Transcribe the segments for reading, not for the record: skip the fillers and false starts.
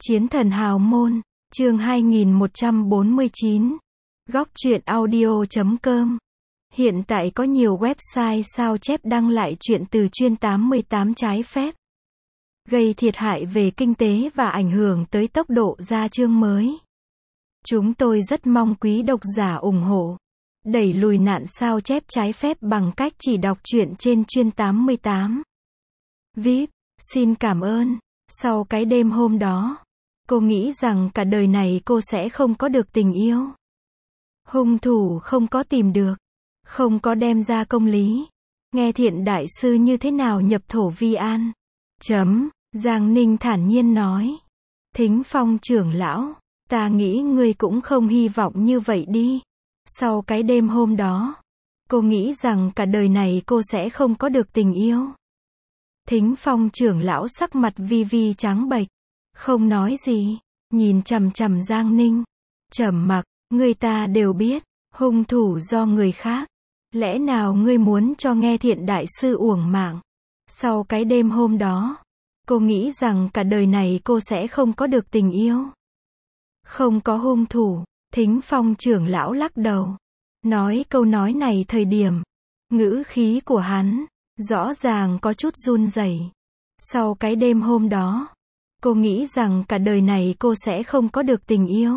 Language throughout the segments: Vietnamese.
Chiến thần hào môn, chương 2149. Góc truyện audio.com. Hiện tại có nhiều website sao chép đăng lại chuyện từ chuyên 88 trái phép, gây thiệt hại về kinh tế và ảnh hưởng tới tốc độ ra chương mới. Chúng tôi rất mong quý độc giả ủng hộ, đẩy lùi nạn sao chép trái phép bằng cách chỉ đọc truyện trên chuyên 88. VIP, xin cảm ơn. Sau cái đêm hôm đó, cô nghĩ rằng cả đời này cô sẽ không có được tình yêu. Hung thủ không có tìm được, không có đem ra công lý. Nghe Thiện đại sư như thế nào nhập thổ vi an. Giang Ninh thản nhiên nói. Thính Phong trưởng lão, ta nghĩ ngươi cũng không hy vọng như vậy đi. Sau cái đêm hôm đó, cô nghĩ rằng cả đời này cô sẽ không có được tình yêu. Thính Phong trưởng lão sắc mặt vi vi trắng bệch, không nói gì, nhìn chằm chằm Giang Ninh, trầm mặc. Người ta đều biết, hung thủ do người khác. Lẽ nào ngươi muốn cho nghe Thiện đại sư uổng mạng? Sau cái đêm hôm đó, cô nghĩ rằng cả đời này cô sẽ không có được tình yêu. Không có hung thủ. Thính Phong trưởng lão lắc đầu, nói câu nói này thời điểm, ngữ khí của hắn rõ ràng có chút run rẩy. Sau cái đêm hôm đó, cô nghĩ rằng cả đời này cô sẽ không có được tình yêu.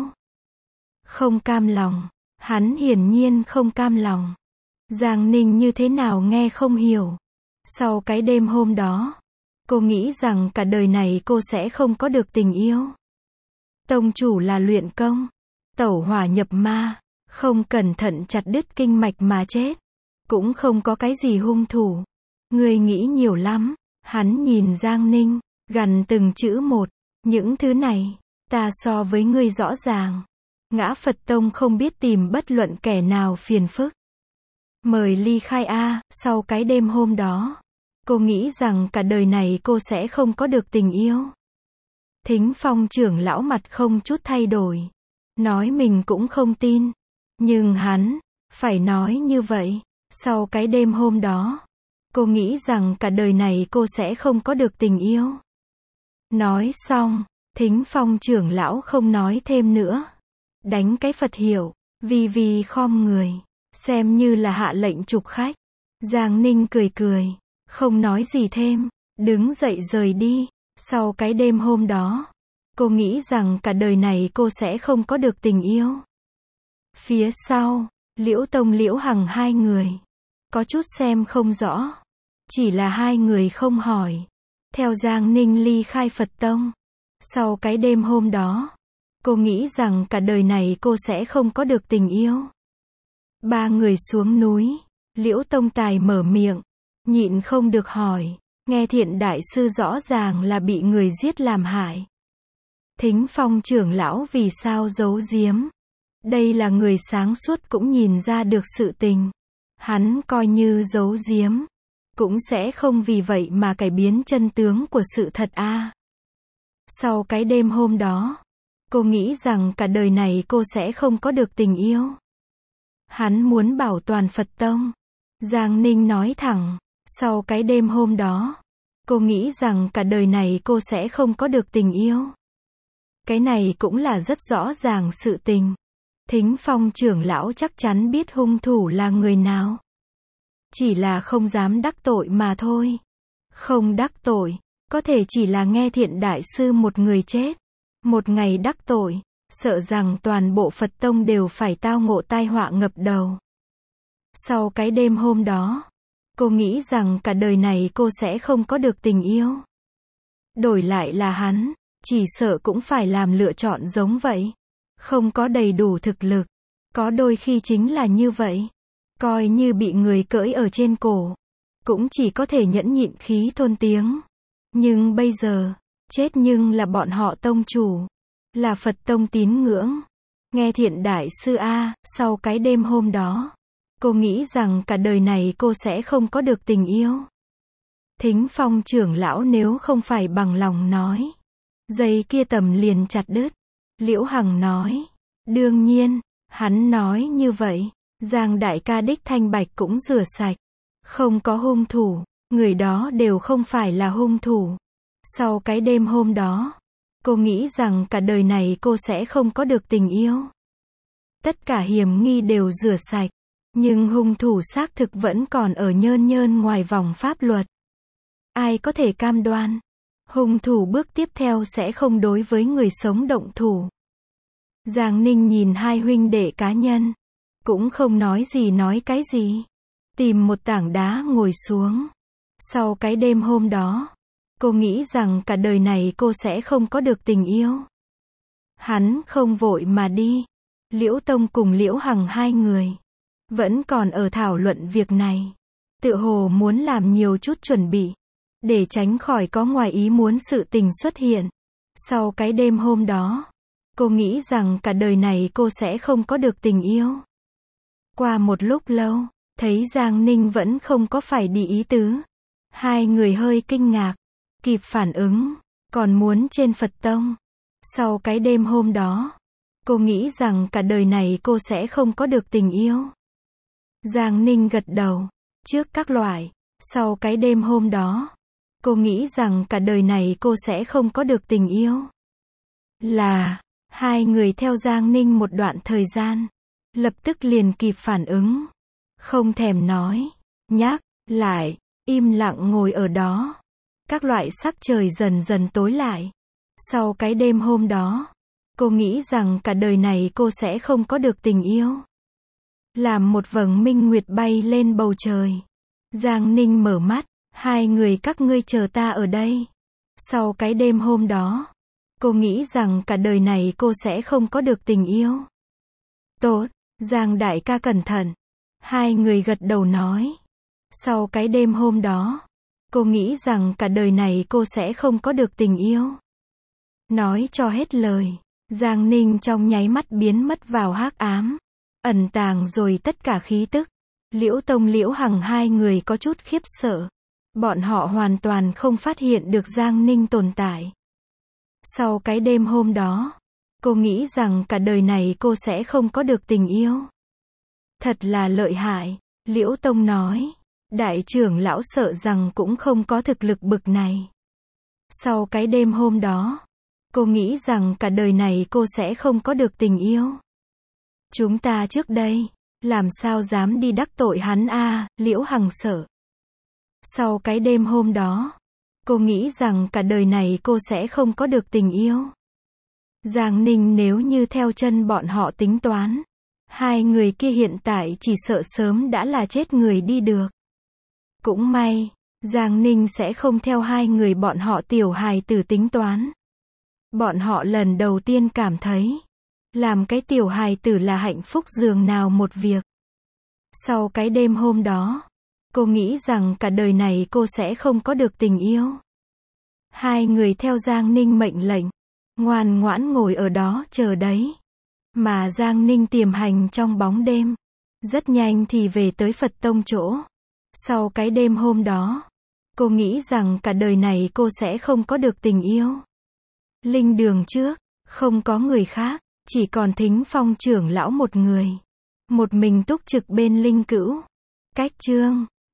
Không cam lòng. Hắn hiển nhiên không cam lòng. Giang Ninh như thế nào nghe không hiểu. Sau cái đêm hôm đó, cô nghĩ rằng cả đời này cô sẽ không có được tình yêu. Tông chủ là luyện công, tẩu hỏa nhập ma, không cẩn thận chặt đứt kinh mạch mà chết. Cũng không có cái gì hung thủ. Ngươi nghĩ nhiều lắm. Hắn nhìn Giang Ninh, gằn từng chữ một. Những thứ này, ta so với ngươi rõ ràng. Ngã Phật Tông không biết tìm bất luận kẻ nào phiền phức. Mời ly khai a. Sau cái đêm hôm đó, cô nghĩ rằng cả đời này cô sẽ không có được tình yêu. Thính Phong trưởng lão mặt không chút thay đổi, nói mình cũng không tin. Nhưng hắn phải nói như vậy. Sau cái đêm hôm đó, cô nghĩ rằng cả đời này cô sẽ không có được tình yêu. Nói xong, Thính Phong trưởng lão không nói thêm nữa. Đánh cái Phật hiệu, vi vi khom người, xem như là hạ lệnh trục khách. Giang Ninh cười cười, không nói gì thêm, đứng dậy rời đi. Sau cái đêm hôm đó, cô nghĩ rằng cả đời này cô sẽ không có được tình yêu. Phía sau, Liễu Tông Liễu Hằng hai người, có chút xem không rõ. Chỉ là hai người không hỏi. Theo Giang Ninh ly khai Phật Tông. Sau cái đêm hôm đó, cô nghĩ rằng cả đời này cô sẽ không có được tình yêu. Ba người xuống núi, Liễu Tông Tài mở miệng, nhịn không được hỏi, nghe Thiện đại sư rõ ràng là bị người giết làm hại. Thính Phong trưởng lão vì sao giấu giếm? Đây là người sáng suốt cũng nhìn ra được sự tình. Hắn coi như giấu giếm, cũng sẽ không vì vậy mà cải biến chân tướng của sự thật a. Sau cái đêm hôm đó, cô nghĩ rằng cả đời này cô sẽ không có được tình yêu. Hắn muốn bảo toàn Phật Tông. Giang Ninh nói thẳng. Sau cái đêm hôm đó, cô nghĩ rằng cả đời này cô sẽ không có được tình yêu. Cái này cũng là rất rõ ràng sự tình. Thính Phong trưởng lão chắc chắn biết hung thủ là người nào. Chỉ là không dám đắc tội mà thôi. Không đắc tội, có thể chỉ là nghe Thiện đại sư một người chết. Một ngày đắc tội, sợ rằng toàn bộ Phật Tông đều phải tao ngộ tai họa ngập đầu. Sau cái đêm hôm đó, cô nghĩ rằng cả đời này cô sẽ không có được tình yêu. Đổi lại là hắn, chỉ sợ cũng phải làm lựa chọn giống vậy. Không có đầy đủ thực lực, có đôi khi chính là như vậy. Coi như bị người cưỡi ở trên cổ, cũng chỉ có thể nhẫn nhịn khí thôn tiếng. Nhưng bây giờ, chết nhưng là bọn họ tông chủ, là Phật Tông tín ngưỡng. Nghe Thiện đại sư a. Sau cái đêm hôm đó, cô nghĩ rằng cả đời này cô sẽ không có được tình yêu. Thính Phong trưởng lão nếu không phải bằng lòng nói, dây kia tầm liền chặt đứt. Liễu Hằng nói, đương nhiên, hắn nói như vậy, Giang đại ca đích thanh bạch cũng rửa sạch. Không có hung thủ, người đó đều không phải là hung thủ. Sau cái đêm hôm đó, Cô nghĩ rằng cả đời này cô sẽ không có được tình yêu. Tất cả hiểm nghi đều rửa sạch, nhưng hung thủ xác thực vẫn còn ở nhơn nhơn ngoài vòng pháp luật. Ai có thể cam đoan, hung thủ bước tiếp theo sẽ không đối với người sống động thủ. Giang Ninh nhìn hai huynh đệ cá nhân, cũng không nói cái gì. Tìm một tảng đá ngồi xuống. Sau cái đêm hôm đó, cô nghĩ rằng cả đời này cô sẽ không có được tình yêu. Hắn không vội mà đi. Liễu Tông cùng Liễu Hằng hai người vẫn còn ở thảo luận việc này. Tựa hồ muốn làm nhiều chút chuẩn bị, để tránh khỏi có ngoài ý muốn sự tình xuất hiện. Sau cái đêm hôm đó, cô nghĩ rằng cả đời này cô sẽ không có được tình yêu. Qua một lúc lâu, thấy Giang Ninh vẫn không có phải đi ý tứ. Hai người hơi kinh ngạc, kịp phản ứng, còn muốn trên Phật tông. Sau cái đêm hôm đó, cô nghĩ rằng cả đời này cô sẽ không có được tình yêu. Giang Ninh gật đầu, trước các loại. Sau cái đêm hôm đó, cô nghĩ rằng cả đời này cô sẽ không có được tình yêu. Hai người theo Giang Ninh một đoạn thời gian, lập tức liền kịp phản ứng. Không thèm nói, nhắc, lại, im lặng ngồi ở đó. Các loại sắc trời dần dần tối lại. Sau cái đêm hôm đó, cô nghĩ rằng cả đời này cô sẽ không có được tình yêu. Làm một vầng minh nguyệt bay lên bầu trời. Giang Ninh mở mắt, hai người các ngươi chờ ta ở đây. Sau cái đêm hôm đó, cô nghĩ rằng cả đời này cô sẽ không có được tình yêu. Tốt, Giang đại ca cẩn thận. Hai người gật đầu nói. Sau cái đêm hôm đó, cô nghĩ rằng cả đời này cô sẽ không có được tình yêu. Nói cho hết lời, Giang Ninh trong nháy mắt biến mất vào hắc ám, ẩn tàng rồi tất cả khí tức. Liễu Tông Liễu Hằng hai người có chút khiếp sợ. Bọn họ hoàn toàn không phát hiện được Giang Ninh tồn tại. Sau cái đêm hôm đó, cô nghĩ rằng cả đời này cô sẽ không có được tình yêu. Thật là lợi hại, Liễu Tông nói. Đại trưởng lão sợ rằng cũng không có thực lực bực này. Sau cái đêm hôm đó, cô nghĩ rằng cả đời này cô sẽ không có được tình yêu. Chúng ta trước đây, làm sao dám đi đắc tội hắn a? Liễu Hằng sợ. Sau cái đêm hôm đó, cô nghĩ rằng cả đời này cô sẽ không có được tình yêu. Giang Ninh nếu như theo chân bọn họ tính toán, hai người kia hiện tại chỉ sợ sớm đã là chết người đi được. Cũng may, Giang Ninh sẽ không theo hai người bọn họ tiểu hài tử tính toán. Bọn họ lần đầu tiên cảm thấy, làm cái tiểu hài tử là hạnh phúc dường nào một việc. Sau cái đêm hôm đó, cô nghĩ rằng cả đời này cô sẽ không có được tình yêu. Hai người theo Giang Ninh mệnh lệnh, ngoan ngoãn ngồi ở đó chờ đấy. Mà Giang Ninh tiềm hành trong bóng đêm, rất nhanh thì về tới Phật tông chỗ. Sau cái đêm hôm đó, cô nghĩ rằng cả đời này cô sẽ không có được tình yêu. Linh đường trước, không có người khác, chỉ còn Thính Phong trưởng lão một người. Một mình túc trực bên linh cữu. Cách chương